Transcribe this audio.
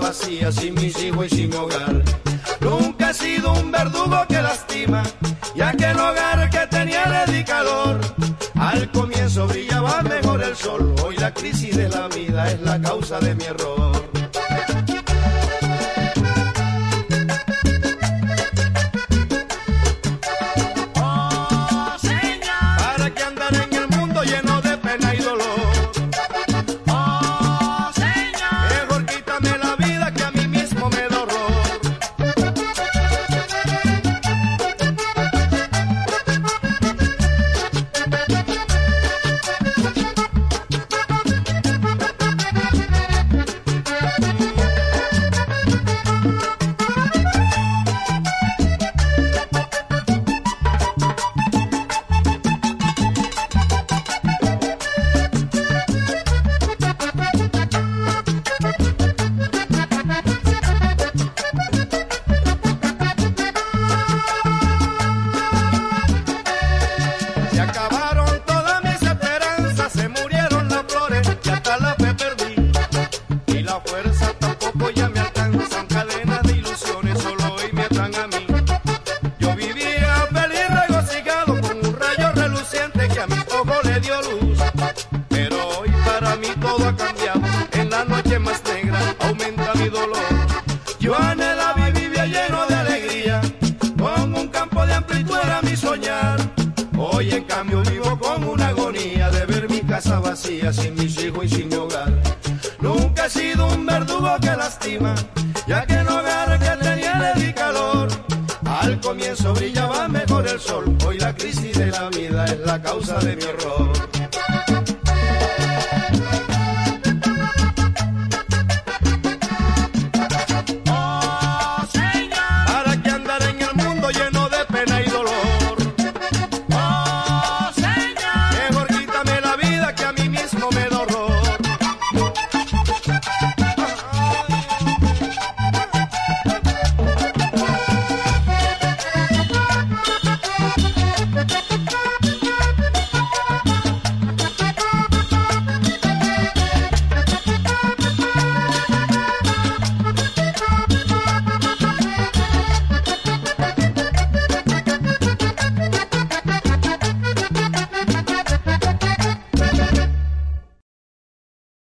vacía, sin mis hijos y sin mi hogar. Nunca he sido un verdugo que lastima, y aquel hogar que tenía le di calor. Al comienzo brillaba mejor el sol, hoy la crisis de la vida es la causa de mi error. Hoy en cambio vivo con una agonía de ver mi casa vacía, sin mis hijos y sin mi hogar. Nunca he sido un verdugo que lastima, ya que el hogar que tenía le di calor. Al comienzo brillaba mejor el sol, hoy la crisis de la vida es la causa de mi error.